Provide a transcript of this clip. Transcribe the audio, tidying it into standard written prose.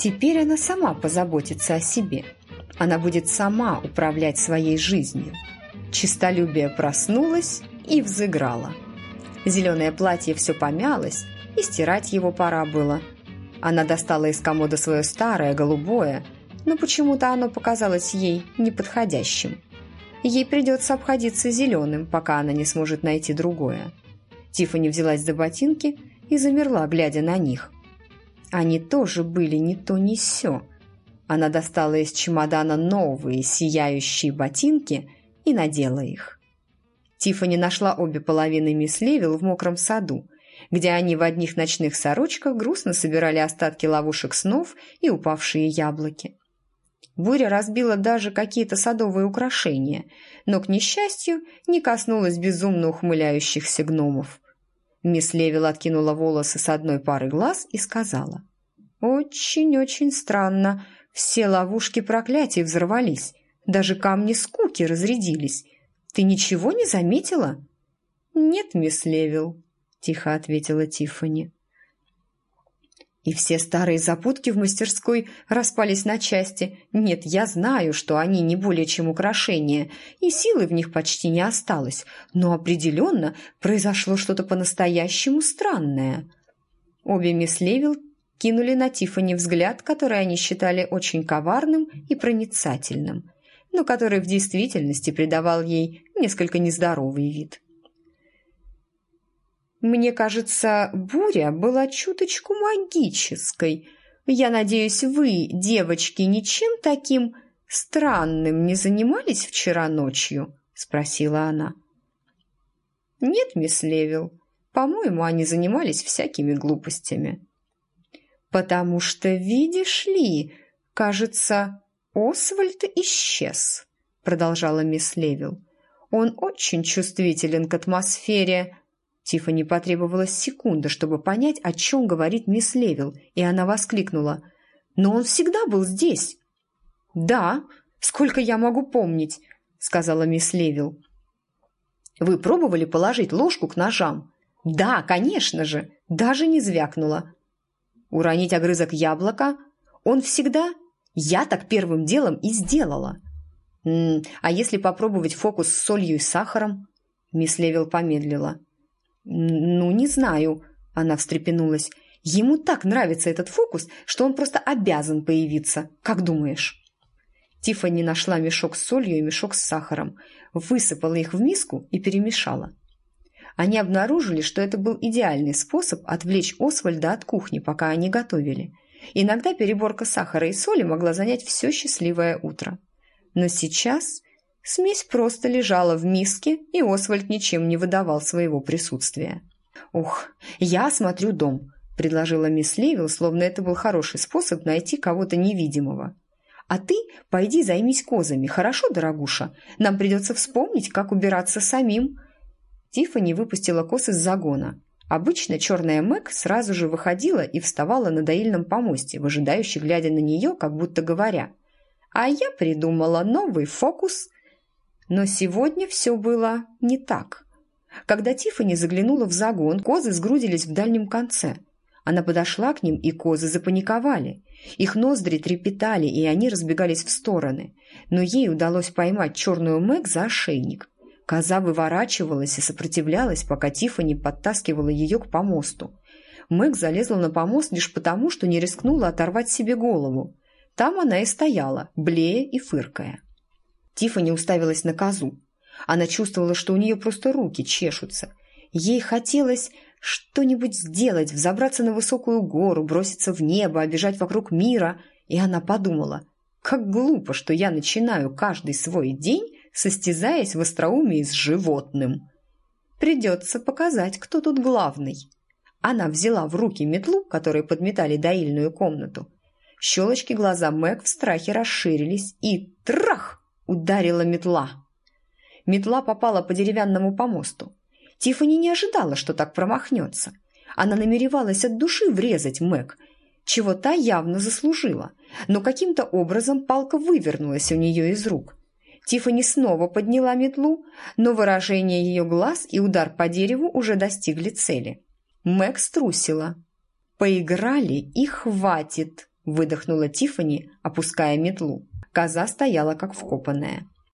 Теперь она сама позаботится о себе. Она будет сама управлять своей жизнью. Честолюбие проснулось и взыграло. Зеленое платье все помялось, и стирать его пора было. Она достала из комода свое старое, голубое, но почему-то оно показалось ей неподходящим. Ей придется обходиться зеленым, пока она не сможет найти другое. Тиффани взялась за ботинки и замерла, глядя на них. Они тоже были ни то ни сё. Она достала из чемодана новые сияющие ботинки и надела их. Тиффани нашла обе половины мисс Левил в мокром саду, где они в одних ночных сорочках грустно собирали остатки ловушек снов и упавшие яблоки. Буря разбила даже какие-то садовые украшения, но, к несчастью, не коснулась безумно ухмыляющихся гномов. Мисс Левил откинула волосы с одной пары глаз и сказала: «Очень-очень странно. Все ловушки проклятий взорвались. Даже камни скуки разрядились. Ты ничего не заметила?» «Нет, мисс Левил», – тихо ответила Тиффани. «И все старые запутки в мастерской распались на части. Нет, я знаю, что они не более чем украшения, и силы в них почти не осталось, но определенно произошло что-то по-настоящему странное». Обе мисс Левил кинули на Тиффани взгляд, который они считали очень коварным и проницательным, но который в действительности придавал ей несколько нездоровый вид. «Мне кажется, буря была чуточку магической. Я надеюсь, вы, девочки, ничем таким странным не занимались вчера ночью?» – спросила она. «Нет, мисс Левил, по-моему, они занимались всякими глупостями». «Потому что, видишь ли, кажется, Освальд исчез», – продолжала мисс Левил. «Он очень чувствителен к атмосфере». Тиффани потребовалась секунда, чтобы понять, о чем говорит мисс Левил, и она воскликнула: «Но он всегда был здесь!» «Да, сколько я могу помнить», — сказала мисс Левил. «Вы пробовали положить ложку к ножам?» «Да, конечно же!» Даже не звякнула. «Уронить огрызок яблока?» «Он всегда...» «Я так первым делом и сделала». «А если попробовать фокус с солью и сахаром?» Мисс Левил помедлила. «Ну, не знаю», – она встрепенулась. «Ему так нравится этот фокус, что он просто обязан появиться. Как думаешь?» Тиффани нашла мешок с солью и мешок с сахаром, высыпала их в миску и перемешала. Они обнаружили, что это был идеальный способ отвлечь Освальда от кухни, пока они готовили. Иногда переборка сахара и соли могла занять все счастливое утро. Но сейчас смесь просто лежала в миске, и Освальд ничем не выдавал своего присутствия. «Ох, я осмотрю дом», – предложила мисс Левил, словно это был хороший способ найти кого-то невидимого. «А ты пойди займись козами, хорошо, дорогуша? Нам придется вспомнить, как убираться самим». Тиффани выпустила коз из загона. Обычно черная Мэг сразу же выходила и вставала на доильном помосте, выжидающе глядя на нее, как будто говоря: «А я придумала новый фокус». Но сегодня все было не так. Когда Тиффани заглянула в загон, козы сгрудились в дальнем конце. Она подошла к ним, и козы запаниковали. Их ноздри трепетали, и они разбегались в стороны. Но ей удалось поймать черную Мэг за ошейник. Коза выворачивалась и сопротивлялась, пока Тиффани подтаскивала ее к помосту. Мэг залезла на помост лишь потому, что не рискнула оторвать себе голову. Там она и стояла, блея и фыркая. Тиффани уставилась на козу. Она чувствовала, что у нее просто руки чешутся. Ей хотелось что-нибудь сделать, взобраться на высокую гору, броситься в небо, обежать вокруг мира. И она подумала: как глупо, что я начинаю каждый свой день, состязаясь в остроумии с животным. Придется показать, кто тут главный. Она взяла в руки метлу, которой подметали доильную комнату. Щелочки глаза Мэг в страхе расширились, и трах! Ударила метла. Метла попала по деревянному помосту. Тиффани не ожидала, что так промахнется. Она намеревалась от души врезать Мэг, чего та явно заслужила, но каким-то образом палка вывернулась у нее из рук. Тиффани снова подняла метлу, но выражение ее глаз и удар по дереву уже достигли цели. Мэг струсила. «Поиграли и хватит», – выдохнула Тиффани, опуская метлу. Коза стояла как вкопанная.